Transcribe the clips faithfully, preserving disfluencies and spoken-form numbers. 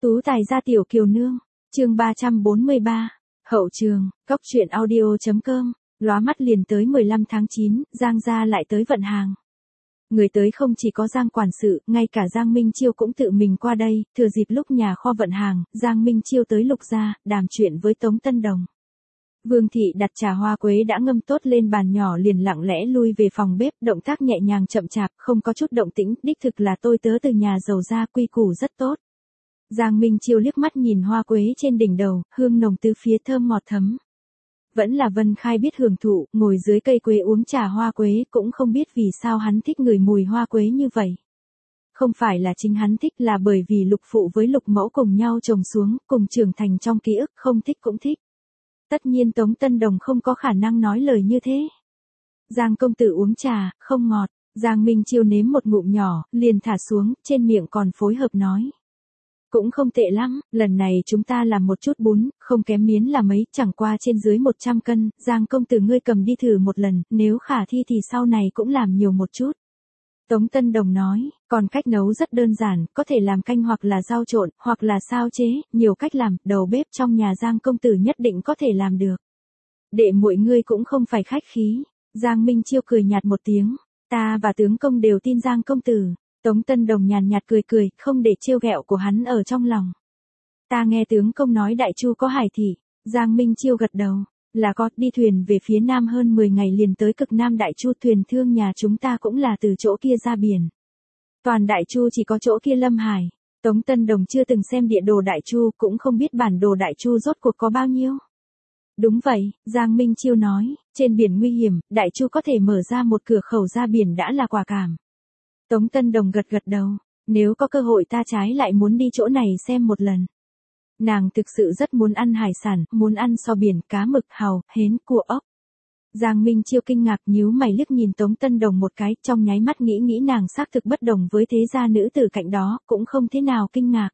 Tú tài gia tiểu kiều nương, chương ba trăm bốn mươi ba, hậu trường, cóc truyện audio chấm com, lóa mắt liền tới mười lăm tháng chín, Giang gia lại tới vận hàng. Người tới không chỉ có Giang quản sự, ngay cả Giang Minh Chiêu cũng tự mình qua đây, thừa dịp lúc nhà kho vận hàng, Giang Minh Chiêu tới Lục gia, đàm chuyện với Tống Tân Đồng. Vương thị đặt trà hoa quế đã ngâm tốt lên bàn nhỏ liền lặng lẽ lui về phòng bếp, động tác nhẹ nhàng chậm chạp, không có chút động tĩnh, đích thực là tôi tớ từ nhà giàu ra, quy củ rất tốt. Giang Minh Chiêu liếc mắt nhìn hoa quế trên đỉnh đầu, hương nồng tứ phía thơm ngọt thấm. Vẫn là Vân Khai biết hưởng thụ, ngồi dưới cây quế uống trà hoa quế, cũng không biết vì sao hắn thích ngửi mùi hoa quế như vậy. Không phải là chính hắn thích, là bởi vì Lục phụ với Lục mẫu cùng nhau trồng xuống, cùng trưởng thành trong ký ức, không thích cũng thích. Tất nhiên Tống Tân Đồng không có khả năng nói lời như thế. Giang công tử uống trà, không ngọt. Giang Minh Chiêu nếm một ngụm nhỏ, liền thả xuống, trên miệng còn phối hợp nói. Cũng không tệ lắm, lần này chúng ta làm một chút bún, không kém miến là mấy, chẳng qua trên dưới một trăm cân, Giang công tử ngươi cầm đi thử một lần, nếu khả thi thì sau này cũng làm nhiều một chút. Tống Tân Đồng nói, còn cách nấu rất đơn giản, có thể làm canh hoặc là rau trộn, hoặc là sao chế, nhiều cách làm, đầu bếp trong nhà Giang công tử nhất định có thể làm được. Đệ muội ngươi cũng không phải khách khí. Giang Minh Chiêu cười nhạt một tiếng, ta và tướng công đều tin Giang công tử. Tống Tân Đồng nhàn nhạt cười cười, không để trêu ghẹo của hắn ở trong lòng. Ta nghe tướng công nói Đại Chu có hải thị. Giang Minh Chiêu gật đầu, là có, đi thuyền về phía nam hơn mười ngày liền tới cực nam Đại Chu, thuyền thương nhà chúng ta cũng là từ chỗ kia ra biển. Toàn Đại Chu chỉ có chỗ kia Lâm Hải. Tống Tân Đồng chưa từng xem địa đồ Đại Chu, cũng không biết bản đồ Đại Chu rốt cuộc có bao nhiêu. Đúng vậy, Giang Minh Chiêu nói, trên biển nguy hiểm, Đại Chu có thể mở ra một cửa khẩu ra biển đã là quả cảm. Tống Tân Đồng gật gật đầu, nếu có cơ hội ta trái lại muốn đi chỗ này xem một lần. Nàng thực sự rất muốn ăn hải sản, muốn ăn so biển, cá mực, hàu, hến, cua ốc. Giang Minh Chiêu kinh ngạc nhíu mày liếc nhìn Tống Tân Đồng một cái, trong nháy mắt nghĩ nghĩ nàng xác thực bất đồng với thế gia nữ tử cạnh đó, cũng không thế nào kinh ngạc.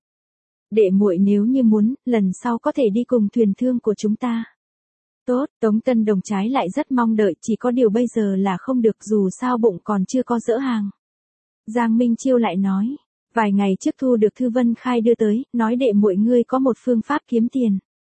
Đệ muội nếu như muốn, lần sau có thể đi cùng thuyền thương của chúng ta. Tốt, Tống Tân Đồng trái lại rất mong đợi, chỉ có điều bây giờ là không được, dù sao bụng còn chưa có dỡ hàng. Giang Minh Chiêu lại nói, vài ngày trước thu được thư Vân Khai đưa tới, nói đệ muội ngươi có một phương pháp kiếm tiền.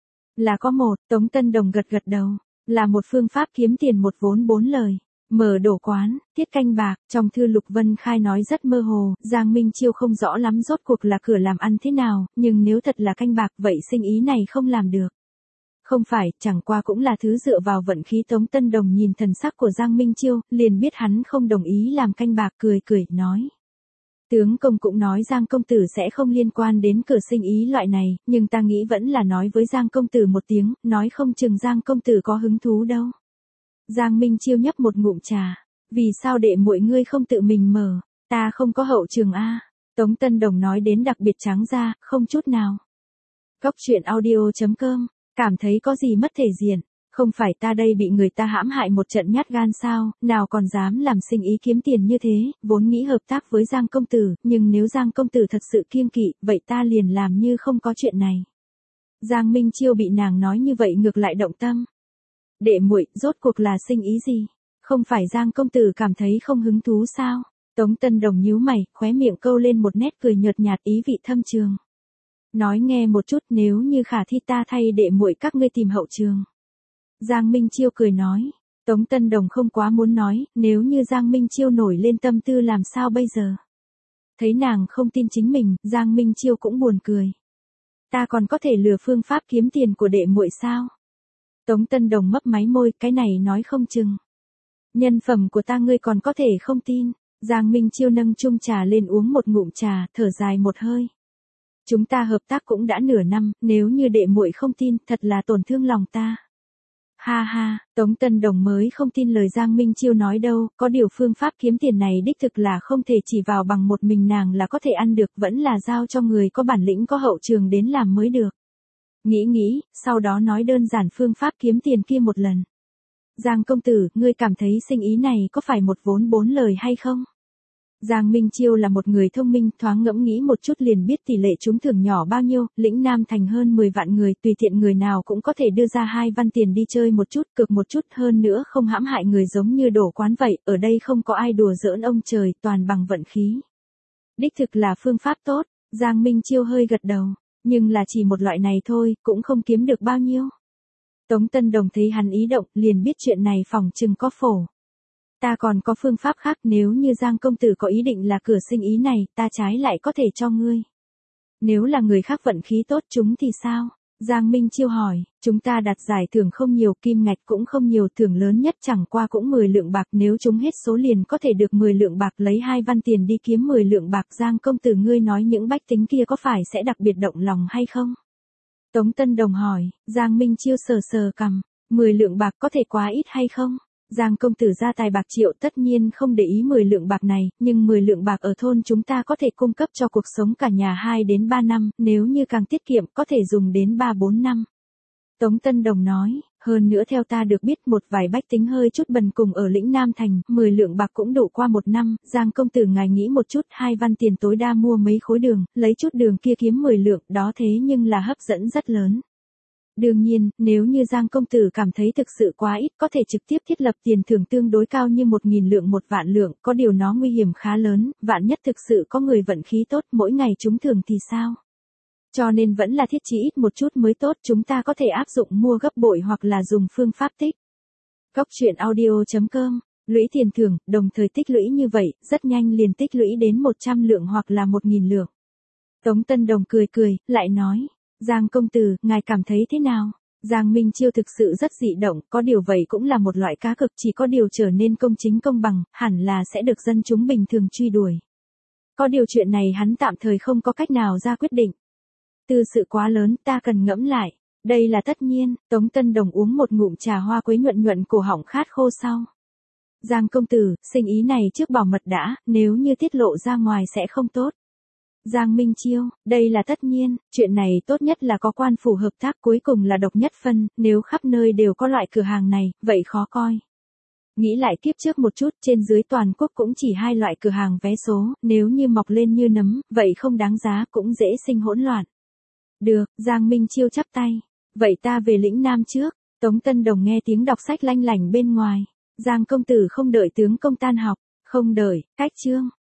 Là có một, Tống Tân Đồng gật gật đầu, là một phương pháp kiếm tiền một vốn bốn lời. Mở đổ quán, tiết canh bạc, trong thư Lục Vân Khai nói rất mơ hồ, Giang Minh Chiêu không rõ lắm rốt cuộc là cửa làm ăn thế nào, nhưng nếu thật là canh bạc vậy sinh ý này không làm được. Không phải, chẳng qua cũng là thứ dựa vào vận khí. Tống Tân Đồng nhìn thần sắc của Giang Minh Chiêu, liền biết hắn không đồng ý làm canh bạc, cười cười, nói. Tướng công cũng nói Giang công tử sẽ không liên quan đến cửa sinh ý loại này, nhưng ta nghĩ vẫn là nói với Giang công tử một tiếng, nói không chừng Giang công tử có hứng thú đâu. Giang Minh Chiêu nhấp một ngụm trà, vì sao đệ muội ngươi không tự mình mở, ta không có hậu trường a. Tống Tân Đồng nói đến đặc biệt trắng ra, không chút nào. Cóc truyện audio chấm com. Cảm thấy có gì mất thể diện, không phải ta đây bị người ta hãm hại một trận nhát gan sao, nào còn dám làm sinh ý kiếm tiền như thế, vốn nghĩ hợp tác với Giang công tử, nhưng nếu Giang công tử thật sự kiêng kỵ, vậy ta liền làm như không có chuyện này. Giang Minh Chiêu bị nàng nói như vậy ngược lại động tâm. Đệ muội, rốt cuộc là sinh ý gì? Không phải Giang công tử cảm thấy không hứng thú sao? Tống Tân Đồng nhíu mày, khóe miệng câu lên một nét cười nhợt nhạt ý vị thâm trường. Nói nghe một chút, nếu như khả thi ta thay đệ muội các ngươi tìm hậu trường. Giang Minh Chiêu cười nói. Tống Tân Đồng không quá muốn nói, nếu như Giang Minh Chiêu nổi lên tâm tư làm sao bây giờ. Thấy nàng không tin chính mình, Giang Minh Chiêu cũng buồn cười. Ta còn có thể lừa phương pháp kiếm tiền của đệ muội sao? Tống Tân Đồng mấp máy môi, cái này nói không chừng. Nhân phẩm của ta ngươi còn có thể không tin. Giang Minh Chiêu nâng chung trà lên uống một ngụm trà, thở dài một hơi. Chúng ta hợp tác cũng đã nửa năm, nếu như đệ muội không tin, thật là tổn thương lòng ta. Ha ha, Tống Tân Đồng mới không tin lời Giang Minh Chiêu nói đâu, có điều phương pháp kiếm tiền này đích thực là không thể chỉ vào bằng một mình nàng là có thể ăn được, vẫn là giao cho người có bản lĩnh có hậu trường đến làm mới được. Nghĩ nghĩ, sau đó nói đơn giản phương pháp kiếm tiền kia một lần. Giang công tử, ngươi cảm thấy sinh ý này có phải một vốn bốn lời hay không? Giang Minh Chiêu là một người thông minh, thoáng ngẫm nghĩ một chút liền biết tỷ lệ trúng thưởng nhỏ bao nhiêu, lĩnh Nam thành hơn mười vạn người, tùy tiện người nào cũng có thể đưa ra hai văn tiền đi chơi một chút, cực một chút, hơn nữa không hãm hại người giống như đổ quán vậy, ở đây không có ai đùa giỡn ông trời, toàn bằng vận khí. Đích thực là phương pháp tốt, Giang Minh Chiêu hơi gật đầu. Nhưng là chỉ một loại này thôi, cũng không kiếm được bao nhiêu. Tống Tân Đồng thấy hắn ý động, liền biết chuyện này phỏng chừng có phổ. Ta còn có phương pháp khác, nếu như Giang công tử có ý định là cửa sinh ý này, ta trái lại có thể cho ngươi. Nếu là người khác vận khí tốt chúng thì sao? Giang Minh Chiêu hỏi, chúng ta đặt giải thưởng không nhiều, kim ngạch cũng không nhiều, thưởng lớn nhất chẳng qua cũng mười lượng bạc, nếu chúng hết số liền có thể được mười lượng bạc, lấy hai văn tiền đi kiếm mười lượng bạc. Giang công tử, ngươi nói những bách tính kia có phải sẽ đặc biệt động lòng hay không? Tống Tân Đồng hỏi. Giang Minh Chiêu sờ sờ cằm, mười lượng bạc có thể quá ít hay không? Giang công tử gia tài bạc triệu, tất nhiên không để ý mười lượng bạc này, nhưng mười lượng bạc ở thôn chúng ta có thể cung cấp cho cuộc sống cả nhà hai đến ba năm, nếu như càng tiết kiệm có thể dùng đến ba bốn năm. Tống Tân Đồng nói, hơn nữa theo ta được biết một vài bách tính hơi chút bần cùng ở lĩnh Nam Thành, mười lượng bạc cũng đủ qua một năm. Giang công tử ngài nghĩ một chút, hai văn tiền tối đa mua mấy khối đường, lấy chút đường kia kiếm mười lượng, đó thế nhưng là hấp dẫn rất lớn. Đương nhiên, nếu như Giang công tử cảm thấy thực sự quá ít, có thể trực tiếp thiết lập tiền thưởng tương đối cao như một nghìn lượng một vạn lượng, có điều nó nguy hiểm khá lớn, vạn nhất thực sự có người vận khí tốt mỗi ngày trúng thưởng thì sao? Cho nên vẫn là thiết chí ít một chút mới tốt, chúng ta có thể áp dụng mua gấp bội hoặc là dùng phương pháp tích. Cóc truyện audio chấm com, lũy tiền thưởng, đồng thời tích lũy như vậy, rất nhanh liền tích lũy đến một trăm lượng hoặc là một nghìn lượng. Tống Tân Đồng cười cười, lại nói. Giang công tử, ngài cảm thấy thế nào? Giang Minh Chiêu thực sự rất dị động, có điều vậy cũng là một loại cá cực, chỉ có điều trở nên công chính công bằng, hẳn là sẽ được dân chúng bình thường truy đuổi. Có điều chuyện này hắn tạm thời không có cách nào ra quyết định. Tư sự quá lớn, ta cần ngẫm lại. Đây là tất nhiên. Tống Tân Đồng uống một ngụm trà hoa quế nhuận nhuận, cổ họng khát khô sau. Giang công tử, sinh ý này trước bảo mật đã, nếu như tiết lộ ra ngoài sẽ không tốt. Giang Minh Chiêu, đây là tất nhiên, chuyện này tốt nhất là có quan phủ hợp tác, cuối cùng là độc nhất phân, nếu khắp nơi đều có loại cửa hàng này, vậy khó coi. Nghĩ lại kiếp trước một chút, trên dưới toàn quốc cũng chỉ hai loại cửa hàng vé số, nếu như mọc lên như nấm, vậy không đáng giá, cũng dễ sinh hỗn loạn. Được, Giang Minh Chiêu chắp tay. Vậy ta về lĩnh Nam trước. Tống Tân Đồng nghe tiếng đọc sách lanh lảnh bên ngoài. Giang công tử không đợi tướng công tan học, không đợi, cách chương.